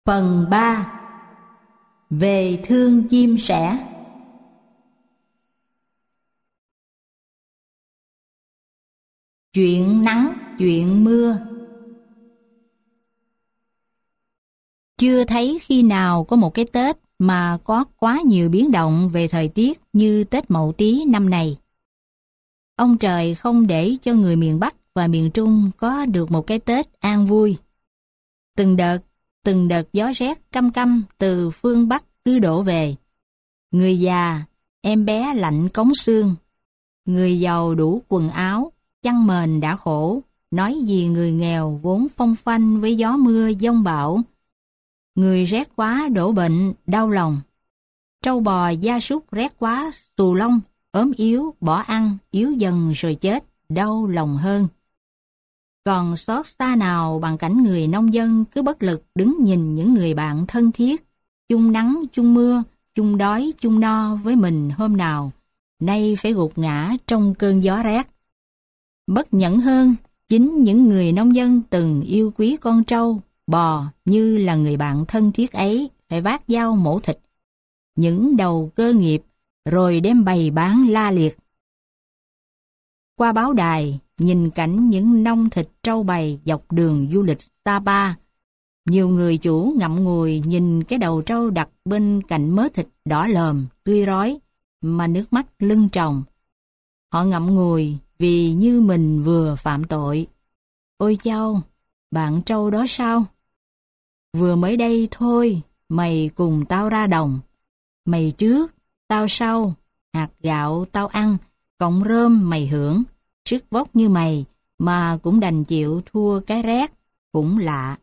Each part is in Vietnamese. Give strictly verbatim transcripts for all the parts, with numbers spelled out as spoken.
Phần ba. Về thương chim sẻ. Chuyện nắng, chuyện mưa. Chưa thấy khi nào có một cái Tết mà có quá nhiều biến động về thời tiết như Tết Mậu Tý năm này. Ông trời không để cho người miền Bắc và miền Trung có được một cái Tết an vui. Từng đợt, từng đợt gió rét căm căm từ phương Bắc cứ đổ về. Người già, em bé lạnh cống xương. Người giàu đủ quần áo, chăn mền đã khổ, nói gì người nghèo vốn phong phanh với gió mưa giông bão. Người rét quá đổ bệnh, đau lòng. Trâu bò gia súc rét quá, xù lông, ốm yếu, bỏ ăn, yếu dần rồi chết, đau lòng hơn. Còn xót xa nào bằng cảnh người nông dân cứ bất lực đứng nhìn những người bạn thân thiết, chung nắng, chung mưa, chung đói, chung no với mình hôm nào, nay phải gục ngã trong cơn gió rét. Bất nhẫn hơn, chính những người nông dân từng yêu quý con trâu, bò như là người bạn thân thiết ấy phải vác dao mổ thịt những đầu cơ nghiệp rồi đem bày bán la liệt. Qua báo đài, nhìn cảnh những nông thịt trâu bày dọc đường du lịch Sapa. Nhiều người chủ ngậm ngùi nhìn cái đầu trâu đặt bên cạnh mớ thịt đỏ lòm, tươi rói, mà nước mắt lưng tròng. Họ ngậm ngùi vì như mình vừa phạm tội. Ôi chao, bạn trâu đó sao? Vừa mới đây thôi, mày cùng tao ra đồng. Mày trước, tao sau, hạt gạo tao ăn, cọng rơm mày hưởng. Sức vóc như mày mà cũng đành chịu thua cái rét, cũng lạ.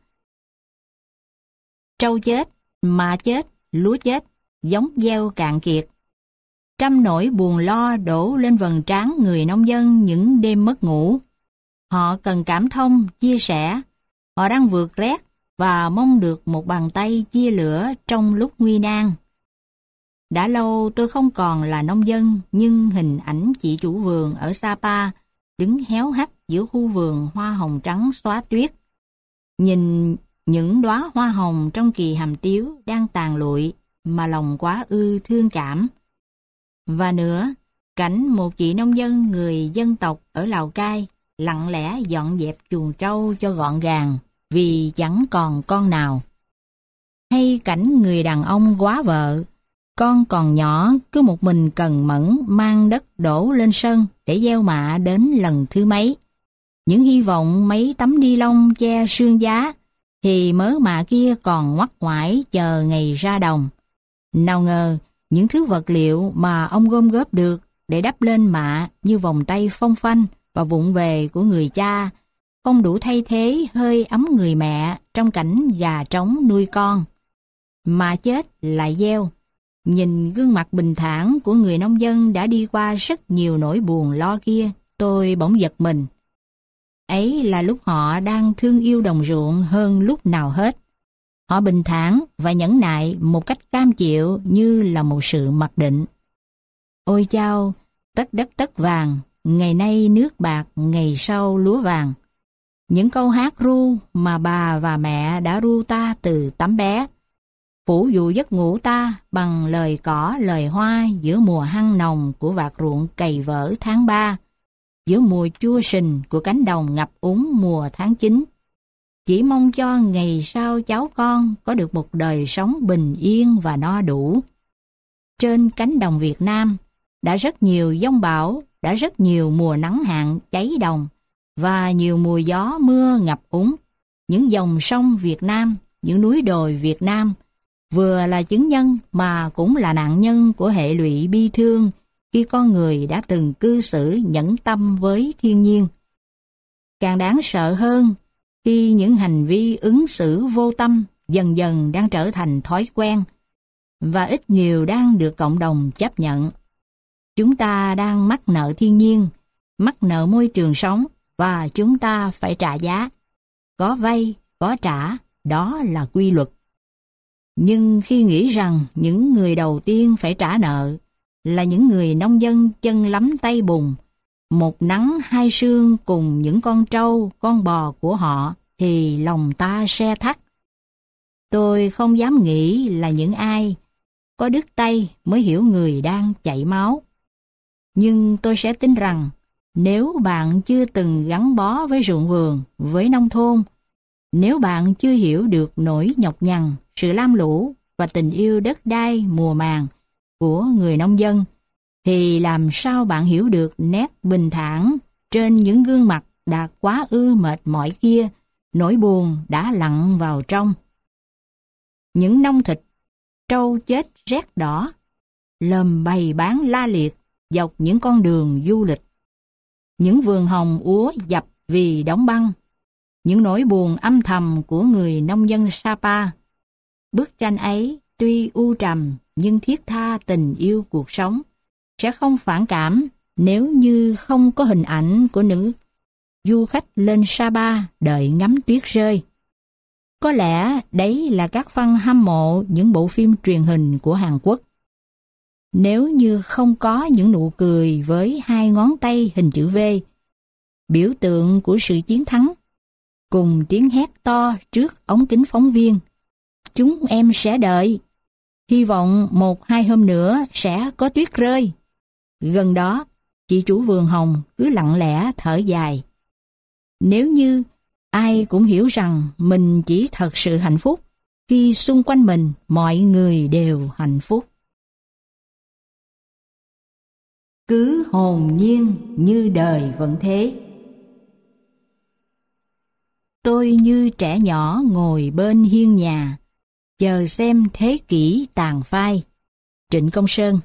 Trâu chết, mạ chết, lúa chết, giống gieo cạn kiệt. Trăm nỗi buồn lo đổ lên vầng trán người nông dân những đêm mất ngủ. Họ cần cảm thông, chia sẻ. Họ đang vượt rét và mong được một bàn tay chia lửa trong lúc nguy nan. Đã lâu tôi không còn là nông dân, nhưng hình ảnh chị chủ vườn ở Sapa đứng héo hắt giữa khu vườn hoa hồng trắng xóa tuyết. Nhìn những đóa hoa hồng trong kỳ hàm tiếu đang tàn lụi mà lòng quá ư thương cảm. Và nữa, cảnh một chị nông dân người dân tộc ở Lào Cai lặng lẽ dọn dẹp chuồng trâu cho gọn gàng vì chẳng còn con nào. Hay cảnh người đàn ông quá vợ, con còn nhỏ cứ một mình cần mẫn mang đất đổ lên sân để gieo mạ đến lần thứ mấy. Những hy vọng mấy tấm ni lông che sương giá thì mớ mạ kia còn ngoắt ngoải chờ ngày ra đồng. Nào ngờ những thứ vật liệu mà ông gom góp được để đắp lên mạ như vòng tay phong phanh và vụng về của người cha không đủ thay thế hơi ấm người mẹ trong cảnh gà trống nuôi con. Mà chết lại gieo. Nhìn gương mặt bình thản của người nông dân đã đi qua rất nhiều nỗi buồn lo kia, tôi bỗng giật mình. Ấy là lúc họ đang thương yêu đồng ruộng hơn lúc nào hết. Họ bình thản và nhẫn nại một cách cam chịu như là một sự mặc định. Ôi chao, tất đất tất vàng, ngày nay nước bạc, ngày sau lúa vàng. Những câu hát ru mà bà và mẹ đã ru ta từ tấm bé. Phủ dụ giấc ngủ ta bằng lời cỏ lời hoa giữa mùa hăng nồng của vạt ruộng cày vỡ tháng ba, giữa mùa chua sình của cánh đồng ngập úng mùa tháng chín. Chỉ mong cho ngày sau cháu con có được một đời sống bình yên và no đủ. Trên cánh đồng Việt Nam, đã rất nhiều giông bão, đã rất nhiều mùa nắng hạn cháy đồng, và nhiều mùa gió mưa ngập úng. Những dòng sông Việt Nam, những núi đồi Việt Nam, vừa là chứng nhân mà cũng là nạn nhân của hệ lụy bi thương khi con người đã từng cư xử nhẫn tâm với thiên nhiên. Càng đáng sợ hơn khi những hành vi ứng xử vô tâm dần dần đang trở thành thói quen và ít nhiều đang được cộng đồng chấp nhận. Chúng ta đang mắc nợ thiên nhiên, mắc nợ môi trường sống và chúng ta phải trả giá. Có vay, có trả, đó là quy luật. Nhưng khi nghĩ rằng những người đầu tiên phải trả nợ là những người nông dân chân lấm tay bùn, một nắng hai sương cùng những con trâu, con bò của họ, thì lòng ta se thắt. Tôi không dám nghĩ là những ai có đứt tay mới hiểu người đang chảy máu. Nhưng tôi sẽ tin rằng nếu bạn chưa từng gắn bó với ruộng vườn, với nông thôn, nếu bạn chưa hiểu được nỗi nhọc nhằn, sự lam lũ và tình yêu đất đai mùa màng của người nông dân, thì làm sao bạn hiểu được nét bình thản trên những gương mặt đã quá ư mệt mỏi kia, nỗi buồn đã lặn vào trong. Những nông thịt trâu chết rét đỏ, lầm bày bán la liệt dọc những con đường du lịch. Những vườn hồng úa dập vì đóng băng, những nỗi buồn âm thầm của người nông dân Sapa. Bức tranh ấy tuy u trầm nhưng thiết tha tình yêu cuộc sống, sẽ không phản cảm nếu như không có hình ảnh của nữ du khách lên Sapa đợi ngắm tuyết rơi. Có lẽ đấy là các fan hâm mộ những bộ phim truyền hình của Hàn Quốc. Nếu như không có những nụ cười với hai ngón tay hình chữ V, biểu tượng của sự chiến thắng, cùng tiếng hét to trước ống kính phóng viên, chúng em sẽ đợi, hy vọng một hai hôm nữa sẽ có tuyết rơi. Gần đó, chị chủ vườn hồng cứ lặng lẽ thở dài. Nếu như ai cũng hiểu rằng mình chỉ thật sự hạnh phúc khi xung quanh mình mọi người đều hạnh phúc. Cứ hồn nhiên như đời vẫn thế. Tôi như trẻ nhỏ ngồi bên hiên nhà, chờ xem thế kỷ tàn phai. Trịnh Công Sơn.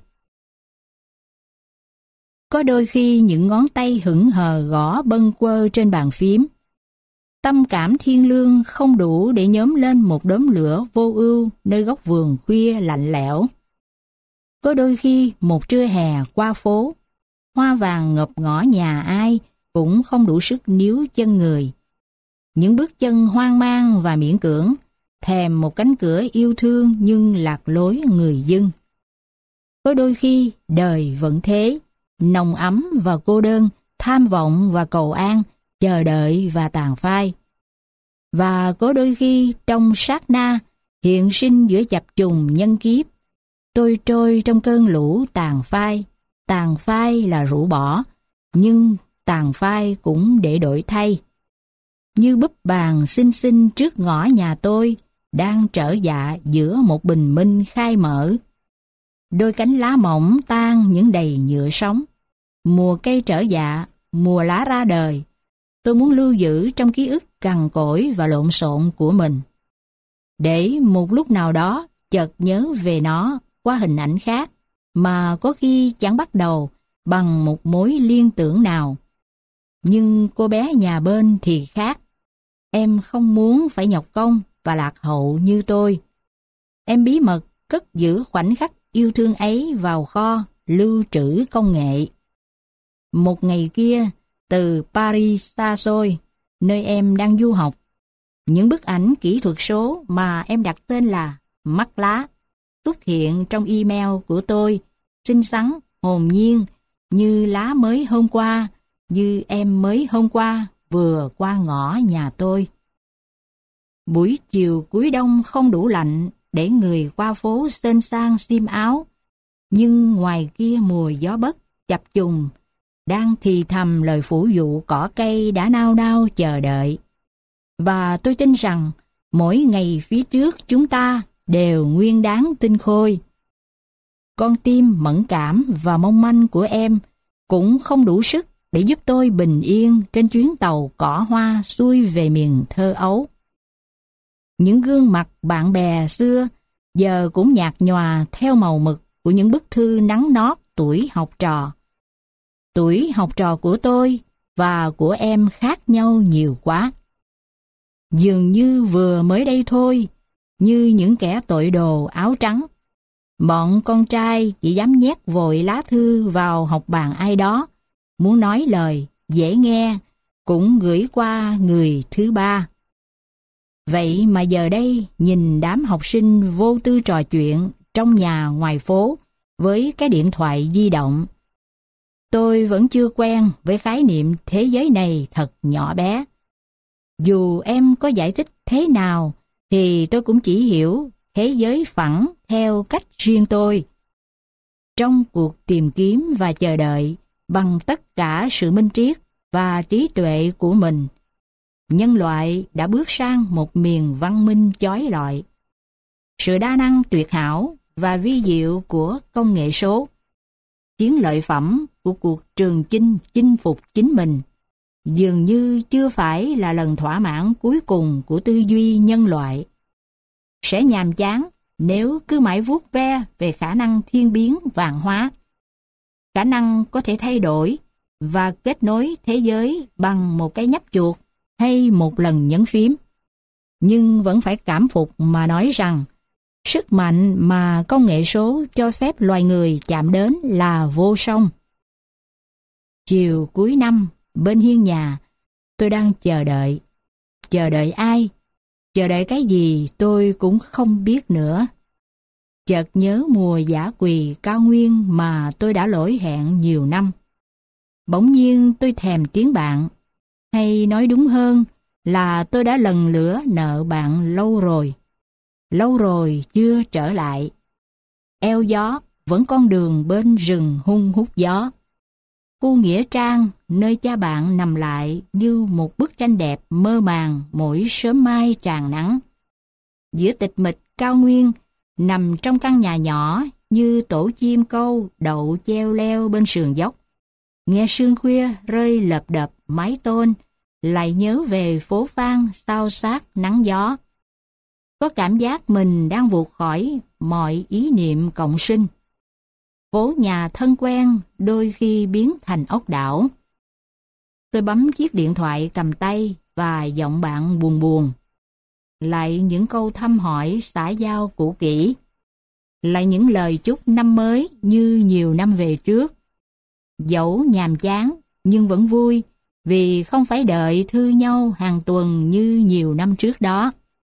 Có đôi khi những ngón tay hững hờ gõ bâng quơ trên bàn phím, tâm cảm thiên lương không đủ để nhóm lên một đốm lửa vô ưu nơi góc vườn khuya lạnh lẽo. Có đôi khi một trưa hè qua phố, hoa vàng ngập ngõ nhà ai cũng không đủ sức níu chân người. Những bước chân hoang mang và miễn cưỡng, thèm một cánh cửa yêu thương nhưng lạc lối người dưng. Có đôi khi đời vẫn thế, nồng ấm và cô đơn, tham vọng và cầu an, chờ đợi và tàn phai. Và có đôi khi trong sát na, hiện sinh giữa chập trùng nhân kiếp, tôi trôi trong cơn lũ tàn phai. Tàn phai là rũ bỏ, nhưng tàn phai cũng để đổi thay. Như búp bàn xinh xinh trước ngõ nhà tôi, đang trở dạ giữa một bình minh khai mở. Đôi cánh lá mỏng tan những đầy nhựa sống. Mùa cây trở dạ, mùa lá ra đời. Tôi muốn lưu giữ trong ký ức cằn cỗi và lộn xộn của mình, để một lúc nào đó chợt nhớ về nó qua hình ảnh khác, mà có khi chẳng bắt đầu bằng một mối liên tưởng nào. Nhưng cô bé nhà bên thì khác. Em không muốn phải nhọc công và lạc hậu như tôi. Em bí mật cất giữ khoảnh khắc yêu thương ấy vào kho lưu trữ công nghệ. Một ngày kia, từ Paris xa xôi, nơi em đang du học, những bức ảnh kỹ thuật số mà em đặt tên là mắt lá xuất hiện trong email của tôi, xinh xắn, hồn nhiên, như lá mới hôm qua, như em mới hôm qua vừa qua ngõ nhà tôi. Buổi chiều cuối đông không đủ lạnh để người qua phố xên sang xiêm áo, nhưng ngoài kia mùa gió bất chập trùng đang thì thầm lời phủ dụ cỏ cây đã nao nao chờ đợi. Và tôi tin rằng mỗi ngày phía trước chúng ta đều nguyên đáng tinh khôi. Con tim mẫn cảm và mong manh của em cũng không đủ sức để giúp tôi bình yên trên chuyến tàu cỏ hoa xuôi về miền thơ ấu. Những gương mặt bạn bè xưa giờ cũng nhạt nhòa theo màu mực của những bức thư nắng nót tuổi học trò. Tuổi học trò của tôi và của em khác nhau nhiều quá. Dường như vừa mới đây thôi, như những kẻ tội đồ áo trắng, bọn con trai chỉ dám nhét vội lá thư vào học bàn ai đó, muốn nói lời dễ nghe cũng gửi qua người thứ ba. Vậy mà giờ đây nhìn đám học sinh vô tư trò chuyện trong nhà ngoài phố với cái điện thoại di động, tôi vẫn chưa quen với khái niệm thế giới này thật nhỏ bé. Dù em có giải thích thế nào thì tôi cũng chỉ hiểu thế giới phẳng theo cách riêng tôi. Trong cuộc tìm kiếm và chờ đợi bằng tất cả sự minh triết và trí tuệ của mình, nhân loại đã bước sang một miền văn minh chói lọi. Sự đa năng tuyệt hảo và vi diệu của công nghệ số, chiến lợi phẩm của cuộc trường chinh chinh phục chính mình, dường như chưa phải là lần thỏa mãn cuối cùng của tư duy nhân loại. Sẽ nhàm chán nếu cứ mãi vuốt ve về khả năng thiên biến vạn hóa, khả năng có thể thay đổi và kết nối thế giới bằng một cái nhấp chuột hay một lần nhấn phím. Nhưng vẫn phải cảm phục mà nói rằng sức mạnh mà công nghệ số cho phép loài người chạm đến là vô song. Chiều cuối năm, bên hiên nhà, tôi đang chờ đợi. Chờ đợi ai? Chờ đợi cái gì tôi cũng không biết nữa. Chợt nhớ mùa dã quỳ cao nguyên mà tôi đã lỗi hẹn nhiều năm. Bỗng nhiên tôi thèm tiếng bạn, hay nói đúng hơn là tôi đã lần lữa nợ bạn lâu rồi. Lâu rồi chưa trở lại. Eo gió vẫn con đường bên rừng hung hút gió. Khu nghĩa trang nơi cha bạn nằm lại như một bức tranh đẹp mơ màng mỗi sớm mai tràn nắng. Giữa tịch mịch cao nguyên, nằm trong căn nhà nhỏ như tổ chim câu đậu treo leo bên sườn dốc. Nghe sương khuya rơi lợp đập mái tôn, lại nhớ về phố Phan xao xát nắng gió. Có cảm giác mình đang vụt khỏi mọi ý niệm cộng sinh. Phố nhà thân quen đôi khi biến thành ốc đảo. Tôi bấm chiếc điện thoại cầm tay và giọng bạn buồn buồn. Lại những câu thăm hỏi xã giao cũ kỹ. Lại những lời chúc năm mới như nhiều năm về trước. Dẫu nhàm chán nhưng vẫn vui vì không phải đợi thư nhau hàng tuần như nhiều năm trước đó.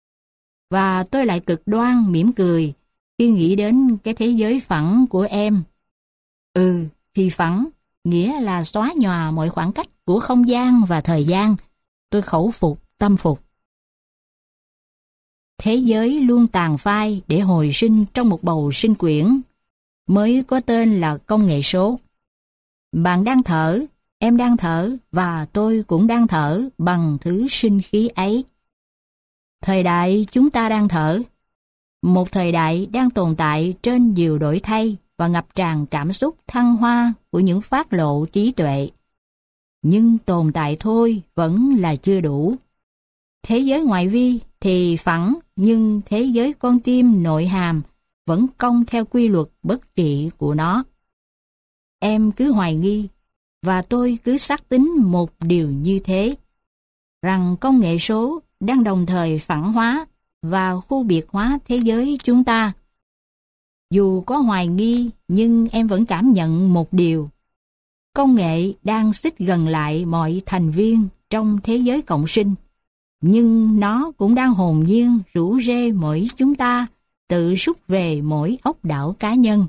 Và tôi lại cực đoan mỉm cười khi nghĩ đến cái thế giới phẳng của em. Ừ, thì phẳng, nghĩa là xóa nhòa mọi khoảng cách của không gian và thời gian. Tôi khẩu phục, tâm phục. Thế giới luôn tàn phai để hồi sinh trong một bầu sinh quyển mới có tên là công nghệ số. Bạn đang thở, em đang thở và tôi cũng đang thở bằng thứ sinh khí ấy. Thời đại chúng ta đang thở, một thời đại đang tồn tại trên nhiều đổi thay và ngập tràn cảm xúc thăng hoa của những phát lộ trí tuệ. Nhưng tồn tại thôi vẫn là chưa đủ. Thế giới ngoại vi thì phẳng, nhưng thế giới con tim nội hàm vẫn cong theo quy luật bất trị của nó. Em cứ hoài nghi, và tôi cứ xác tín một điều như thế, rằng công nghệ số đang đồng thời phẳng hóa và khu biệt hóa thế giới chúng ta. Dù có hoài nghi, nhưng em vẫn cảm nhận một điều. Công nghệ đang xích gần lại mọi thành viên trong thế giới cộng sinh, nhưng nó cũng đang hồn nhiên rủ rê mỗi chúng ta tự rút về mỗi ốc đảo cá nhân.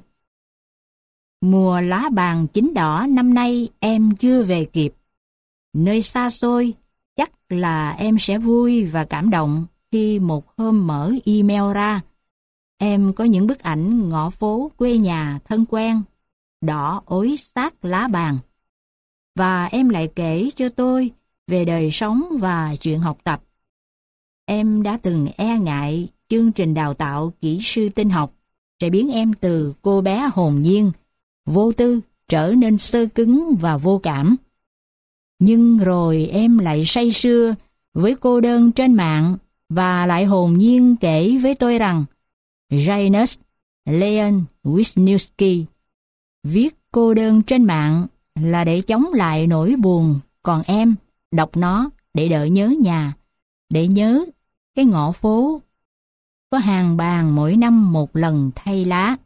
Mùa lá vàng chín đỏ năm nay em chưa về kịp. Nơi xa xôi, chắc là em sẽ vui và cảm động khi một hôm mở email ra. Em có những bức ảnh ngõ phố quê nhà thân quen, đỏ ối xác lá vàng. Và em lại kể cho tôi về đời sống và chuyện học tập. Em đã từng e ngại chương trình đào tạo kỹ sư tin học sẽ biến em từ cô bé hồn nhiên, vô tư trở nên sơ cứng và vô cảm. Nhưng rồi em lại say sưa với cô đơn trên mạng và lại hồn nhiên kể với tôi rằng Janusz Leon Wisniewski viết cô đơn trên mạng là để chống lại nỗi buồn, còn em đọc nó để đợi nhớ nhà, để nhớ cái ngõ phố có hàng bàn mỗi năm một lần thay lá.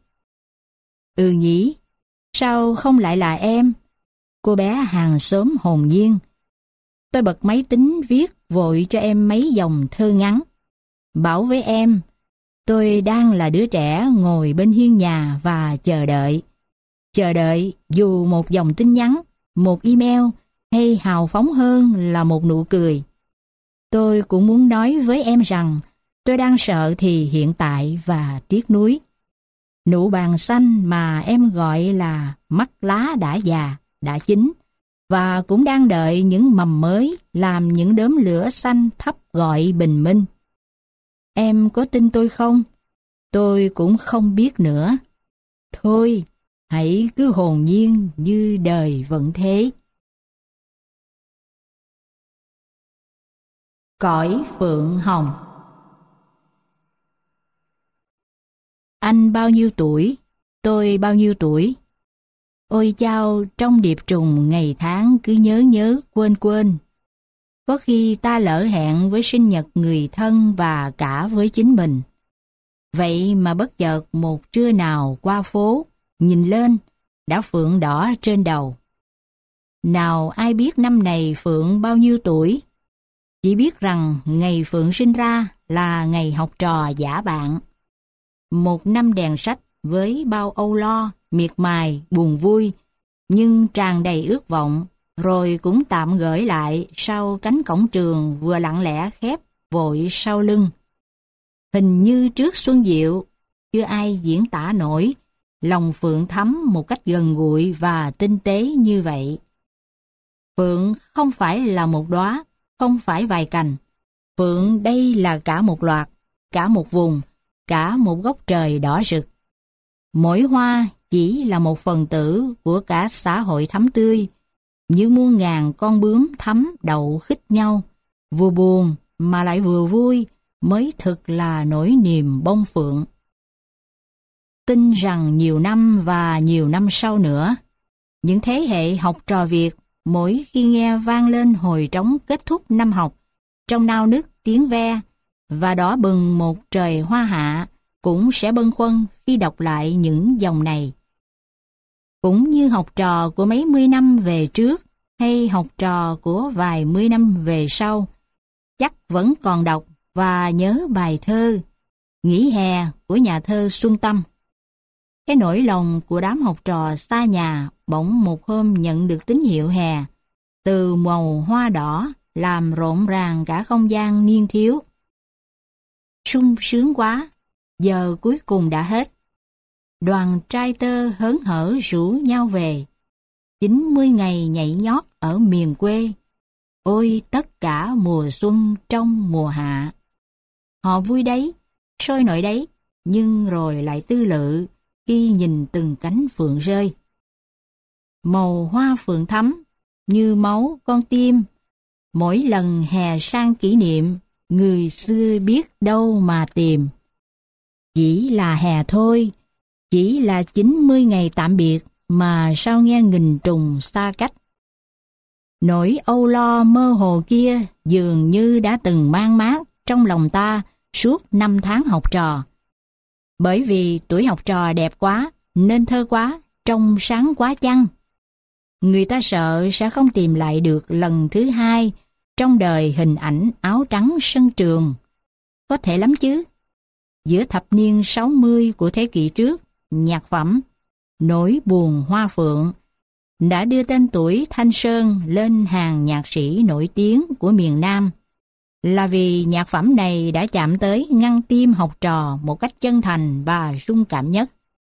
Ừ nhỉ, sao không lại là em, cô bé hàng xóm hồn nhiên. Tôi bật máy tính viết vội cho em mấy dòng thơ ngắn. Bảo với em, tôi đang là đứa trẻ ngồi bên hiên nhà và chờ đợi. Chờ đợi dù một dòng tin nhắn, một email hay hào phóng hơn là một nụ cười. Tôi cũng muốn nói với em rằng Tôi đang sợ thì hiện tại và tiếc nuối. Nụ bàn xanh mà em gọi là mắt lá đã già, đã chín, và cũng đang đợi những mầm mới làm những đốm lửa xanh thắp gọi bình minh. Em có tin tôi không? Tôi cũng không biết nữa. Thôi, hãy cứ hồn nhiên như đời vẫn thế. Cõi phượng hồng. Anh bao nhiêu tuổi? Tôi bao nhiêu tuổi? Ôi chao, trong điệp trùng ngày tháng cứ nhớ nhớ quên quên. Có khi ta lỡ hẹn với sinh nhật người thân và cả với chính mình. Vậy mà bất chợt một trưa nào qua phố, nhìn lên, đã phượng đỏ trên đầu. Nào ai biết năm này Phượng bao nhiêu tuổi? Chỉ biết rằng ngày Phượng sinh ra là ngày học trò giả bạn. Một năm đèn sách với bao âu lo, miệt mài, buồn vui, nhưng tràn đầy ước vọng, rồi cũng tạm gửi lại sau cánh cổng trường vừa lặng lẽ khép vội sau lưng. Hình như trước xuân diệu, chưa ai diễn tả nổi lòng Phượng thắm một cách gần gũi và tinh tế như vậy. Phượng không phải là một đóa, không phải vài cành. Phượng đây là cả một loạt, cả một vùng, cả một góc trời đỏ rực. Mỗi hoa chỉ là một phần tử của cả xã hội thắm tươi, như muôn ngàn con bướm thắm đậu khích nhau, vừa buồn mà lại vừa vui, mới thực là nỗi niềm bông phượng. Tin rằng nhiều năm và nhiều năm sau nữa, những thế hệ học trò Việt mỗi khi nghe vang lên hồi trống kết thúc năm học, trong nao nức tiếng ve và đỏ bừng một trời hoa hạ, cũng sẽ bâng khuâng khi đọc lại những dòng này. Cũng như học trò của mấy mươi năm về trước hay học trò của vài mươi năm về sau, chắc vẫn còn đọc và nhớ bài thơ Nghỉ hè của nhà thơ Xuân Tâm. Cái nỗi lòng của đám học trò xa nhà bỗng một hôm nhận được tín hiệu hè, từ màu hoa đỏ làm rộn ràng cả không gian niên thiếu. Sung sướng quá, giờ cuối cùng đã hết. Đoàn trai tơ hớn hở rủ nhau về, chín mươi ngày nhảy nhót ở miền quê. Ôi tất cả mùa xuân trong mùa hạ. Họ vui đấy, sôi nổi đấy, nhưng rồi lại tư lự khi nhìn từng cánh phượng rơi. Màu hoa phượng thắm như máu con tim, mỗi lần hè sang kỷ niệm, người xưa biết đâu mà tìm. Chỉ là hè thôi, chỉ là chín mươi ngày tạm biệt mà sao nghe nghìn trùng xa cách. Nỗi âu lo mơ hồ kia dường như đã từng mang mát trong lòng ta suốt năm tháng học trò. Bởi vì tuổi học trò đẹp quá, nên thơ quá, trong sáng quá chăng? Người ta sợ sẽ không tìm lại được lần thứ hai trong đời hình ảnh áo trắng sân trường. Có thể lắm chứ. Giữa thập niên sáu mươi của thế kỷ trước, nhạc phẩm Nỗi buồn hoa phượng đã đưa tên tuổi Thanh Sơn lên hàng nhạc sĩ nổi tiếng của miền Nam, là vì nhạc phẩm này đã chạm tới ngăn tim học trò một cách chân thành và rung cảm nhất.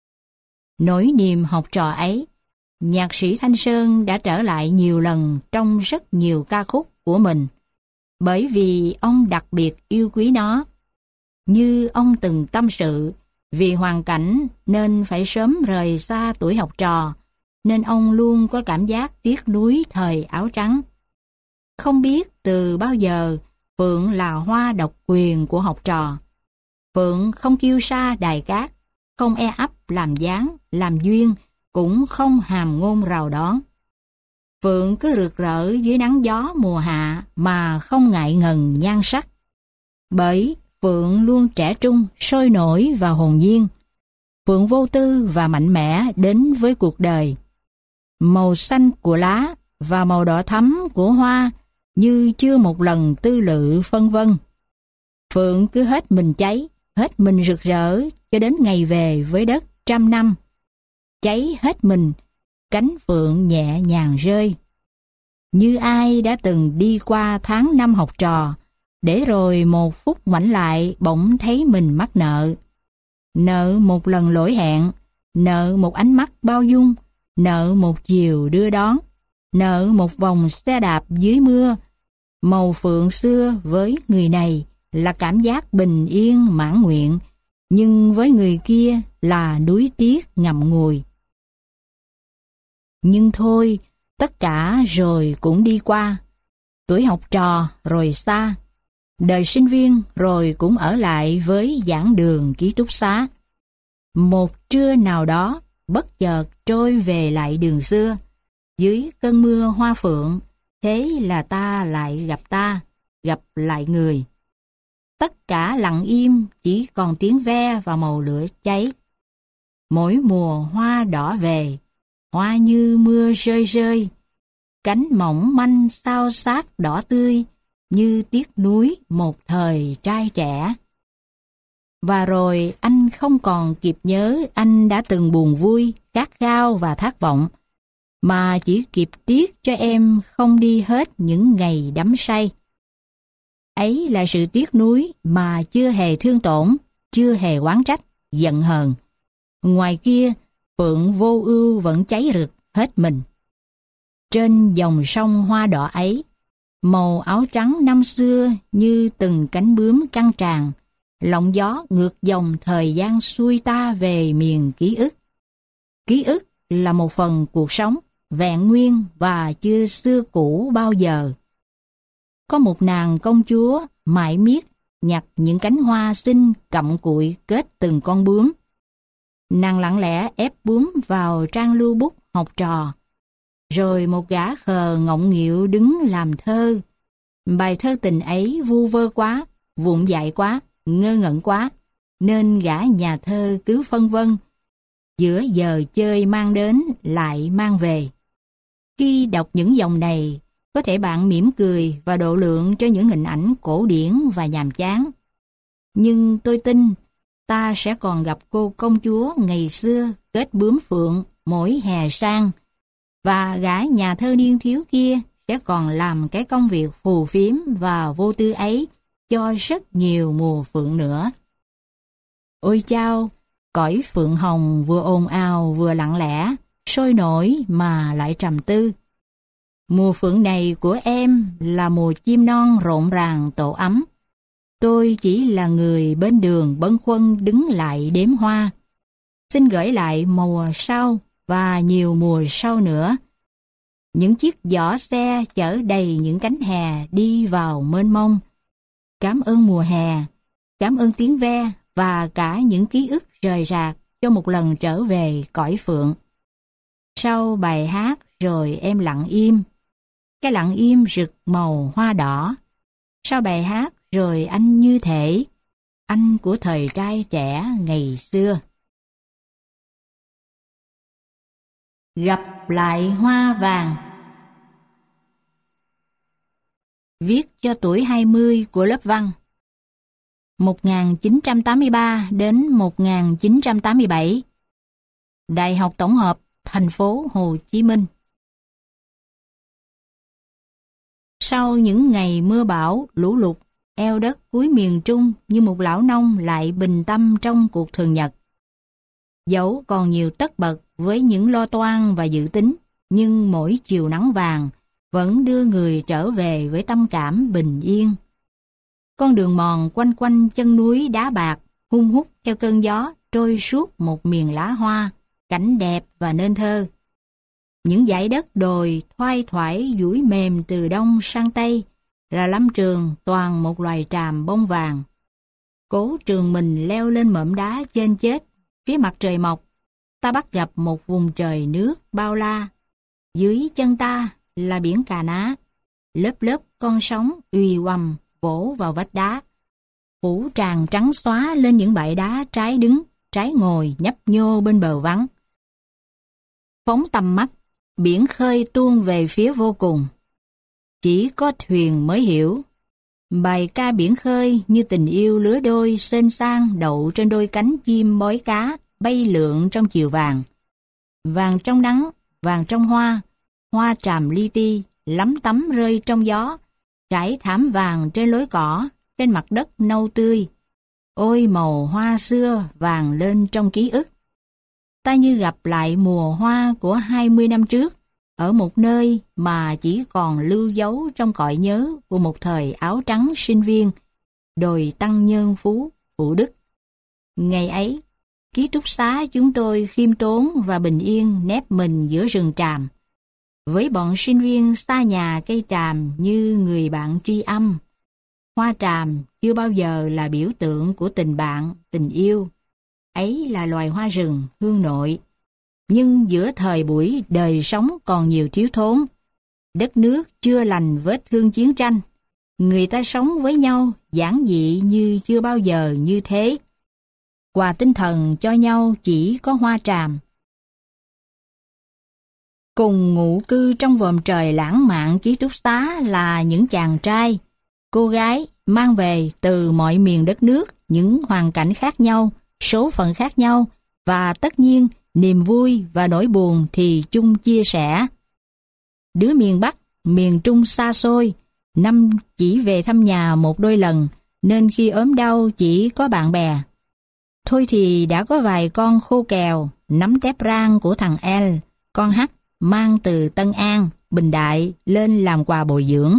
Nỗi niềm học trò ấy, nhạc sĩ Thanh Sơn đã trở lại nhiều lần trong rất nhiều ca khúc của mình, bởi vì ông đặc biệt yêu quý nó. Như ông từng tâm sự, vì hoàn cảnh nên phải sớm rời xa tuổi học trò, nên ông luôn có cảm giác tiếc nuối thời áo trắng. Không biết từ bao giờ Phượng là hoa độc quyền của học trò. Phượng không kiêu sa đài cát, không e ấp làm dáng, làm duyên, cũng không hàm ngôn rào đón. Phượng cứ rực rỡ dưới nắng gió mùa hạ mà không ngại ngần nhan sắc. Bởi Phượng luôn trẻ trung, sôi nổi và hồn nhiên. Phượng vô tư và mạnh mẽ đến với cuộc đời. Màu xanh của lá và màu đỏ thắm của hoa như chưa một lần tư lự phân vân. Phượng cứ hết mình cháy, hết mình rực rỡ cho đến ngày về với đất trăm năm. Cháy hết mình, cánh phượng nhẹ nhàng rơi. Như ai đã từng đi qua tháng năm học trò, để rồi một phút ngoảnh lại bỗng thấy mình mắc nợ. Nợ một lần lỗi hẹn, nợ một ánh mắt bao dung, nợ một chiều đưa đón, nợ một vòng xe đạp dưới mưa. Màu phượng xưa với người này là cảm giác bình yên mãn nguyện, nhưng với người kia là nuối tiếc ngậm ngùi. Nhưng thôi, tất cả rồi cũng đi qua. Tuổi học trò rồi xa, đời sinh viên rồi cũng ở lại với giảng đường ký túc xá. Một trưa nào đó, bất chợt trôi về lại đường xưa, dưới cơn mưa hoa phượng, thế là ta lại gặp ta, gặp lại người. Tất cả lặng im, chỉ còn tiếng ve và màu lửa cháy. Mỗi mùa hoa đỏ về, hoa như mưa rơi rơi, cánh mỏng manh xao xát đỏ tươi, như tiếc nuối một thời trai trẻ. Và rồi anh không còn kịp nhớ anh đã từng buồn vui, khát khao và thất vọng, mà chỉ kịp tiếc cho em không đi hết những ngày đắm say. Ấy là sự tiếc nuối mà chưa hề thương tổn, chưa hề oán trách, giận hờn. Ngoài kia, phượng vô ưu vẫn cháy rực hết mình. Trên dòng sông hoa đỏ ấy, màu áo trắng năm xưa như từng cánh bướm căng tràn, lộng gió ngược dòng thời gian xuôi ta về miền ký ức. Ký ức là một phần cuộc sống, vẹn nguyên và chưa xưa cũ bao giờ. Có một nàng công chúa mải miết nhặt những cánh hoa xinh cặm cụi kết từng con bướm. Nàng lặng lẽ ép bướm vào trang lưu bút học trò. Rồi một gã khờ ngọng nghịu đứng làm thơ. Bài thơ tình ấy vu vơ quá, vụng dại quá, ngơ ngẩn quá, nên gã nhà thơ cứ phân vân. Giữa giờ chơi mang đến lại mang về. Khi đọc những dòng này, có thể bạn mỉm cười và độ lượng cho những hình ảnh cổ điển và nhàm chán. Nhưng tôi tin, ta sẽ còn gặp cô công chúa ngày xưa kết bướm phượng mỗi hè sang, và gã nhà thơ niên thiếu kia sẽ còn làm cái công việc phù phiếm và vô tư ấy cho rất nhiều mùa phượng nữa. Ôi chao, cõi phượng hồng vừa ồn ào vừa lặng lẽ, sôi nổi mà lại trầm tư. Mùa phượng này của em là mùa chim non rộn ràng tổ ấm. Tôi chỉ là người bên đường bâng khuâng đứng lại đếm hoa. Xin gửi lại mùa sau và nhiều mùa sau nữa. Những chiếc giỏ xe chở đầy những cánh hè đi vào mênh mông. Cảm ơn mùa hè, cảm ơn tiếng ve và cả những ký ức rời rạc cho một lần trở về cõi phượng. Sau bài hát rồi em lặng im. Cái lặng im rực màu hoa đỏ. Sau bài hát rồi anh như thể, anh của thời trai trẻ ngày xưa. Gặp lại hoa vàng. Viết cho tuổi hai mươi của lớp văn. một nghìn chín trăm tám mươi ba đến một nghìn chín trăm tám mươi bảy. Đại học Tổng hợp, thành phố Hồ Chí Minh. Sau những ngày mưa bão, lũ lụt, eo đất cuối miền Trung như một lão nông lại bình tâm trong cuộc thường nhật. Dẫu còn nhiều tất bật với những lo toan và dự tính, nhưng mỗi chiều nắng vàng vẫn đưa người trở về với tâm cảm bình yên. Con đường mòn quanh quanh chân núi đá bạc, hun hút theo cơn gió trôi suốt một miền lá hoa, cảnh đẹp và nên thơ. Những dải đất đồi thoai thoải duỗi mềm từ đông sang tây, là lâm trường toàn một loài tràm bông vàng. Cố trường mình leo lên mỏm đá trên chết, phía mặt trời mọc, ta bắt gặp một vùng trời nước bao la. Dưới chân ta là biển Cà Ná, lớp lớp con sóng uỳ oằm vỗ vào vách đá, phủ tràn trắng xóa lên những bãi đá trái đứng, trái ngồi nhấp nhô bên bờ vắng. Phóng tầm mắt, biển khơi tuôn về phía vô cùng. Chỉ có thuyền mới hiểu. Bài ca biển khơi như tình yêu lứa đôi xên sang đậu trên đôi cánh chim bói cá bay lượn trong chiều vàng. Vàng trong nắng, vàng trong hoa, hoa tràm li ti, lắm tắm rơi trong gió, trải thảm vàng trên lối cỏ, trên mặt đất nâu tươi. Ôi màu hoa xưa vàng lên trong ký ức. Ta như gặp lại mùa hoa của hai mươi năm trước, ở một nơi mà chỉ còn lưu dấu trong cõi nhớ của một thời áo trắng sinh viên, đồi Tăng Nhân Phú, Thủ Đức. Ngày ấy, ký túc xá chúng tôi khiêm tốn và bình yên nép mình giữa rừng tràm, với bọn sinh viên xa nhà cây tràm như người bạn tri âm. Hoa tràm chưa bao giờ là biểu tượng của tình bạn, tình yêu. Ấy là loài hoa rừng, hương nội. Nhưng giữa thời buổi đời sống còn nhiều thiếu thốn, đất nước chưa lành vết thương chiến tranh, người ta sống với nhau giản dị như chưa bao giờ như thế. Quà tinh thần cho nhau chỉ có hoa tràm. Cùng ngụ cư trong vòm trời lãng mạn ký túc xá là những chàng trai, cô gái mang về từ mọi miền đất nước những hoàn cảnh khác nhau, số phận khác nhau, và tất nhiên niềm vui và nỗi buồn thì chung chia sẻ. Đứa miền Bắc, miền Trung xa xôi, năm chỉ về thăm nhà một đôi lần, nên khi ốm đau chỉ có bạn bè. Thôi thì đã có vài con khô kèo, nắm tép rang của thằng L, con H mang từ Tân An, Bình Đại lên làm quà bồi dưỡng.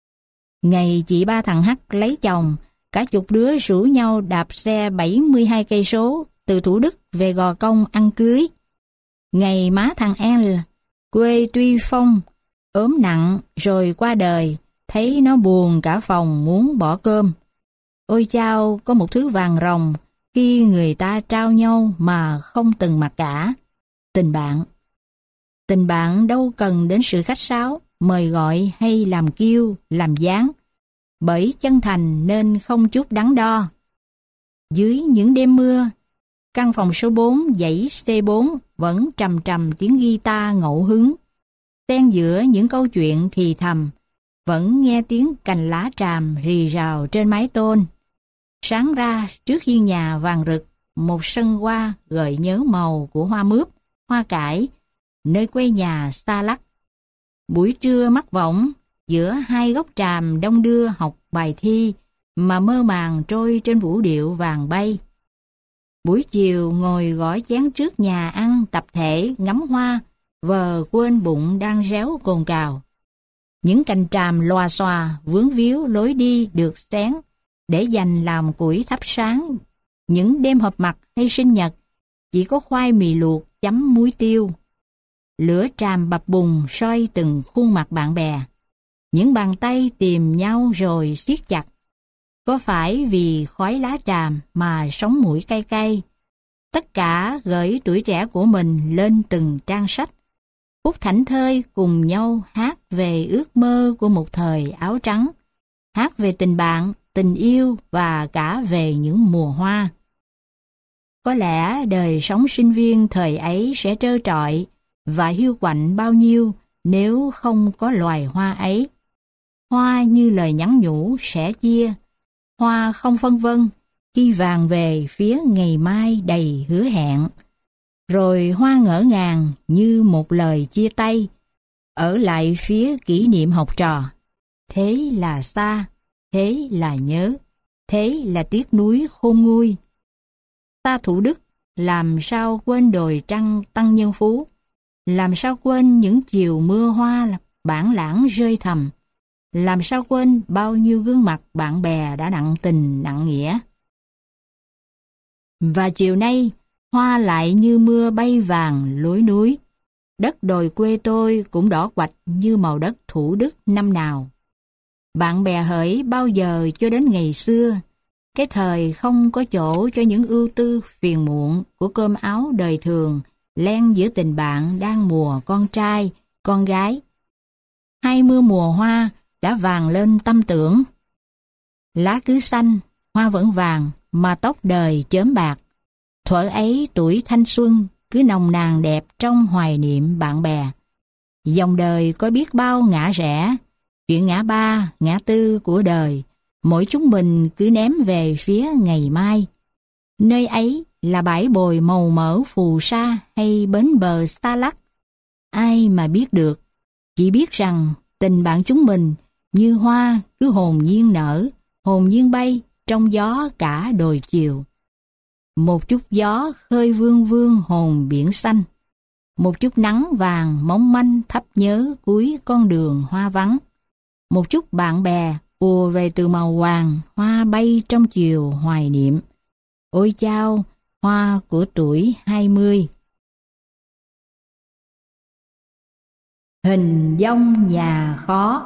Ngày chị ba thằng H lấy chồng, cả chục đứa rủ nhau đạp xe bảy mươi hai cây số từ Thủ Đức về Gò Công ăn cưới. Ngày má thằng L, quê Tuy Phong, ốm nặng rồi qua đời, thấy nó buồn cả phòng muốn bỏ cơm. Ôi chao, có một thứ vàng ròng khi người ta trao nhau mà không từng mặc cả. Tình bạn. Tình bạn đâu cần đến sự khách sáo, mời gọi hay làm kiêu, làm dáng. Bởi chân thành nên không chút đắn đo. Dưới những đêm mưa, căn phòng số bốn dãy C bốn vẫn trầm trầm tiếng guitar ngẫu hứng. Xen giữa những câu chuyện thì thầm, vẫn nghe tiếng cành lá tràm rì rào trên mái tôn. Sáng ra trước hiên nhà vàng rực, một sân hoa gợi nhớ màu của hoa mướp, hoa cải, nơi quê nhà xa lắc. Buổi trưa mắc võng, giữa hai gốc tràm đông đưa học bài thi mà mơ màng trôi trên vũ điệu vàng bay. Buổi chiều ngồi gõ chén trước nhà ăn tập thể ngắm hoa, vờ quên bụng đang réo cồn cào. Những cành tràm loà xòa vướng víu lối đi được xén để dành làm củi thắp sáng. Những đêm họp mặt hay sinh nhật chỉ có khoai mì luộc chấm muối tiêu. Lửa tràm bập bùng soi từng khuôn mặt bạn bè. Những bàn tay tìm nhau rồi siết chặt. Có phải vì khói lá tràm mà sống mũi cay cay? Tất cả gửi tuổi trẻ của mình lên từng trang sách. Phút thảnh thơi cùng nhau hát về ước mơ của một thời áo trắng. Hát về tình bạn, tình yêu và cả về những mùa hoa. Có lẽ đời sống sinh viên thời ấy sẽ trơ trọi và hiu quạnh bao nhiêu nếu không có loài hoa ấy. Hoa như lời nhắn nhủ sẽ chia. Hoa không phân vân khi vàng về phía ngày mai đầy hứa hẹn. Rồi hoa ngỡ ngàng như một lời chia tay, ở lại phía kỷ niệm học trò. Thế là xa, thế là nhớ, thế là tiếc nuối khôn nguôi. Ta Thủ Đức làm sao quên đồi trăng Tăng Nhân Phú, làm sao quên những chiều mưa hoa bản lãng rơi thầm, làm sao quên bao nhiêu gương mặt bạn bè đã nặng tình nặng nghĩa. Và chiều nay, hoa lại như mưa bay vàng lối núi. Đất đồi quê tôi cũng đỏ quạch như màu đất Thủ Đức năm nào. Bạn bè hỡi bao giờ cho đến ngày xưa, cái thời không có chỗ cho những ưu tư phiền muộn của cơm áo đời thường, len giữa tình bạn đang mùa con trai, con gái. Hai mưa mùa hoa đã vàng lên tâm tưởng. Lá cứ xanh, hoa vẫn vàng, mà tóc đời chớm bạc. Thuở ấy tuổi thanh xuân cứ nồng nàn đẹp trong hoài niệm bạn bè. Dòng đời có biết bao ngã rẽ, chuyện ngã ba, ngã tư của đời, mỗi chúng mình cứ ném về phía ngày mai. Nơi ấy là bãi bồi màu mỡ phù sa hay bến bờ xa lắc. Ai mà biết được, chỉ biết rằng tình bạn chúng mình Như hoa cứ hồn nhiên nở, hồn nhiên bay trong gió cả đồi chiều. Một chút gió khơi vương vương hồn biển xanh, một chút nắng vàng mong manh thấp nhớ cuối con đường hoa vắng. Một chút bạn bè ùa về từ màu hoàng, hoa bay trong chiều hoài niệm. Ôi chao, hoa của tuổi hai mươi. Hình dong nhà khó.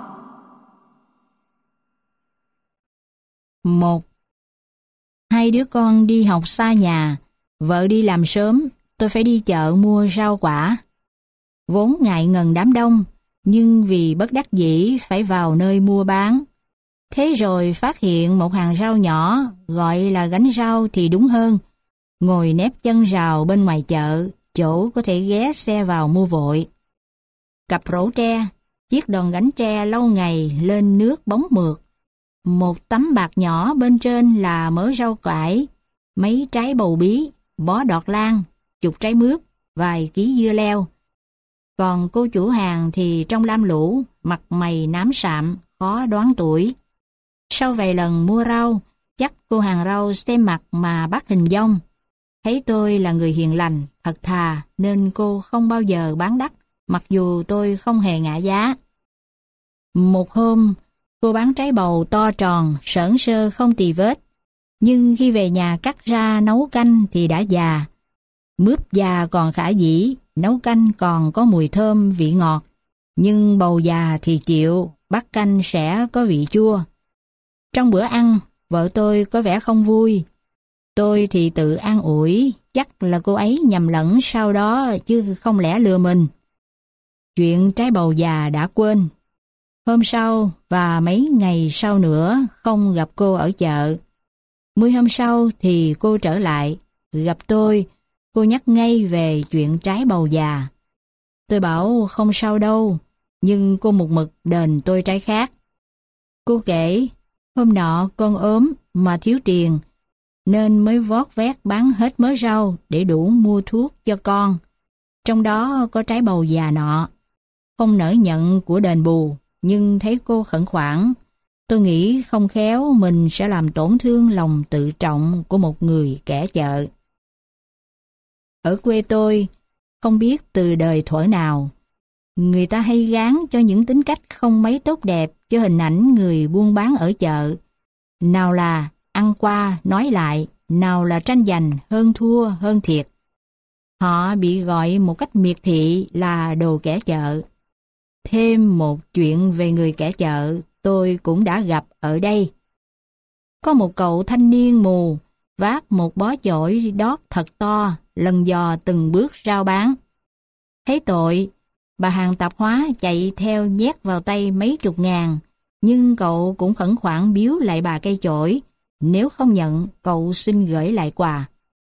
Một. Hai đứa con đi học xa nhà, vợ đi làm sớm, tôi phải đi chợ mua rau quả. Vốn ngại ngần đám đông, nhưng vì bất đắc dĩ phải vào nơi mua bán. Thế rồi phát hiện một hàng rau nhỏ, gọi là gánh rau thì đúng hơn, ngồi nép chân rào bên ngoài chợ, chỗ có thể ghé xe vào mua vội. Cặp rổ tre, chiếc đòn gánh tre lâu ngày lên nước bóng mượt. Một tấm bạc nhỏ bên trên là mớ rau cải, mấy trái bầu bí, bó đọt lan, chục trái mướp, vài ký dưa leo. Còn cô chủ hàng thì trong lam lũ, mặt mày nám sạm, khó đoán tuổi. Sau vài lần mua rau, chắc cô hàng rau xem mặt mà bắt hình dong. Thấy tôi là người hiền lành, thật thà, nên cô không bao giờ bán đắt, mặc dù tôi không hề ngại giá. Một hôm, cô bán trái bầu to tròn, sởn sơ không tì vết. Nhưng khi về nhà cắt ra nấu canh thì đã già. Mướp già còn khả dĩ, nấu canh còn có mùi thơm vị ngọt. Nhưng bầu già thì chịu, bắt canh sẽ có vị chua. Trong bữa ăn, vợ tôi có vẻ không vui. Tôi thì tự an ủi, chắc là cô ấy nhầm lẫn sau đó chứ không lẽ lừa mình. Chuyện trái bầu già đã quên. Hôm sau và mấy ngày sau nữa không gặp cô ở chợ. Mười hôm sau thì cô trở lại, gặp tôi, cô nhắc ngay về chuyện trái bầu già. Tôi bảo không sao đâu, nhưng cô một mực đền tôi trái khác. Cô kể, hôm nọ con ốm mà thiếu tiền, nên mới vót vét bán hết mớ rau để đủ mua thuốc cho con. Trong đó có trái bầu già nọ. Không nỡ nhận của đền bù, nhưng thấy cô khẩn khoản, tôi nghĩ không khéo mình sẽ làm tổn thương lòng tự trọng của một người kẻ chợ. Ở quê tôi, không biết từ đời thuở nào, người ta hay gán cho những tính cách không mấy tốt đẹp cho hình ảnh người buôn bán ở chợ. Nào là ăn qua nói lại, nào là tranh giành hơn thua hơn thiệt. Họ bị gọi một cách miệt thị là đồ kẻ chợ. Thêm một chuyện về người kẻ chợ tôi cũng đã gặp ở đây. Có một cậu thanh niên mù vác một bó chổi đót thật to, lần dò từng bước rao bán. Thấy tội, bà hàng tạp hóa chạy theo nhét vào tay mấy chục ngàn, nhưng cậu cũng khẩn khoản biếu lại bà cây chổi, nếu không nhận cậu xin gửi lại quà.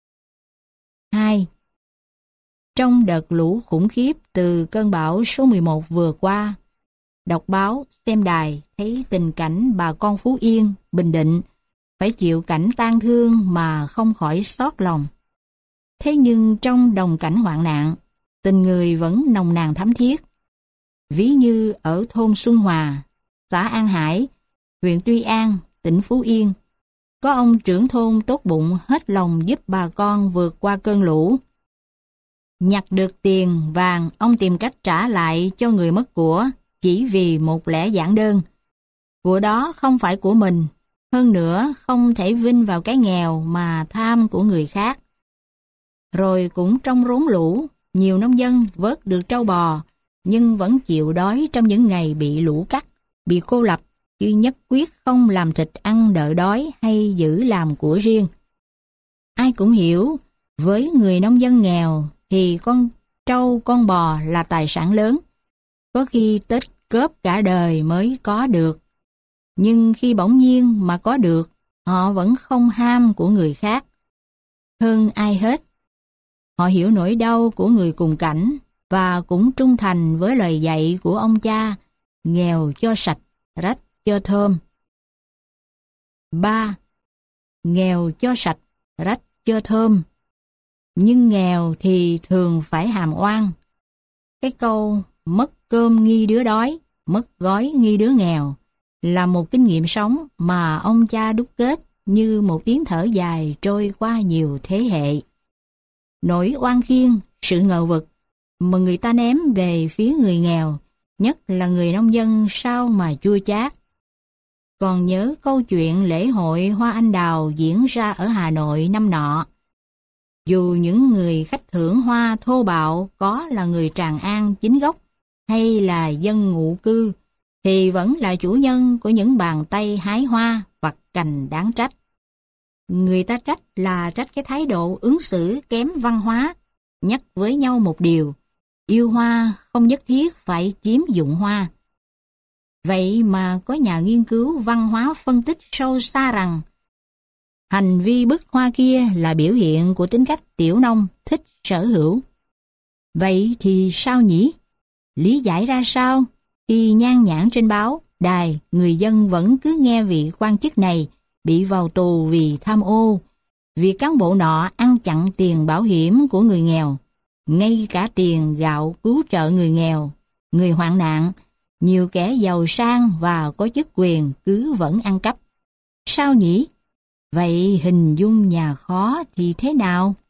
hai. Trong đợt lũ khủng khiếp từ cơn bão số mười một vừa qua, đọc báo, xem đài thấy tình cảnh bà con Phú Yên, Bình Định phải chịu cảnh tang thương mà không khỏi xót lòng. Thế nhưng trong đồng cảnh hoạn nạn, tình người vẫn nồng nàn thắm thiết. Ví như ở thôn Xuân Hòa, xã An Hải, huyện Tuy An, tỉnh Phú Yên, có ông trưởng thôn tốt bụng hết lòng giúp bà con vượt qua cơn lũ. Nhặt được tiền vàng, ông tìm cách trả lại cho người mất của chỉ vì một lẽ giản đơn. Của đó không phải của mình, hơn nữa không thể vinh vào cái nghèo mà tham của người khác. Rồi cũng trong rốn lũ, nhiều nông dân vớt được trâu bò, nhưng vẫn chịu đói trong những ngày bị lũ cắt, bị cô lập, chứ nhất quyết không làm thịt ăn đỡ đói hay giữ làm của riêng. Ai cũng hiểu, với người nông dân nghèo thì con trâu, con bò là tài sản lớn, có khi Tết cớp cả đời mới có được. Nhưng khi bỗng nhiên mà có được, họ vẫn không ham của người khác. Hơn ai hết, họ hiểu nỗi đau của người cùng cảnh và cũng trung thành với lời dạy của ông cha, nghèo cho sạch, rách cho thơm. ba. Nghèo cho sạch, rách cho thơm. Nhưng nghèo thì thường phải hàm oan. Cái câu mất cơm nghi đứa đói, mất gói nghi đứa nghèo là một kinh nghiệm sống mà ông cha đúc kết như một tiếng thở dài trôi qua nhiều thế hệ. Nỗi oan khiên, sự ngờ vực mà người ta ném về phía người nghèo, nhất là người nông dân sao mà chua chát. Còn nhớ câu chuyện lễ hội hoa anh đào diễn ra ở Hà Nội năm nọ. Dù những người khách thưởng hoa thô bạo có là người Tràng An chính gốc hay là dân ngụ cư, thì vẫn là chủ nhân của những bàn tay hái hoa vặt cành đáng trách. Người ta trách là trách cái thái độ ứng xử kém văn hóa, nhắc với nhau một điều, yêu hoa không nhất thiết phải chiếm dụng hoa. Vậy mà có nhà nghiên cứu văn hóa phân tích sâu xa rằng hành vi bức hoa kia là biểu hiện của tính cách tiểu nông thích sở hữu. Vậy thì sao nhỉ? Lý giải ra sao khi nhan nhản trên báo, đài, người dân vẫn cứ nghe vị quan chức này bị vào tù vì tham ô, vì cán bộ nọ ăn chặn tiền bảo hiểm của người nghèo, ngay cả tiền gạo cứu trợ người nghèo, người hoạn nạn, nhiều kẻ giàu sang và có chức quyền cứ vẫn ăn cắp. Sao nhỉ? Vậy hình dung nhà khó thì thế nào?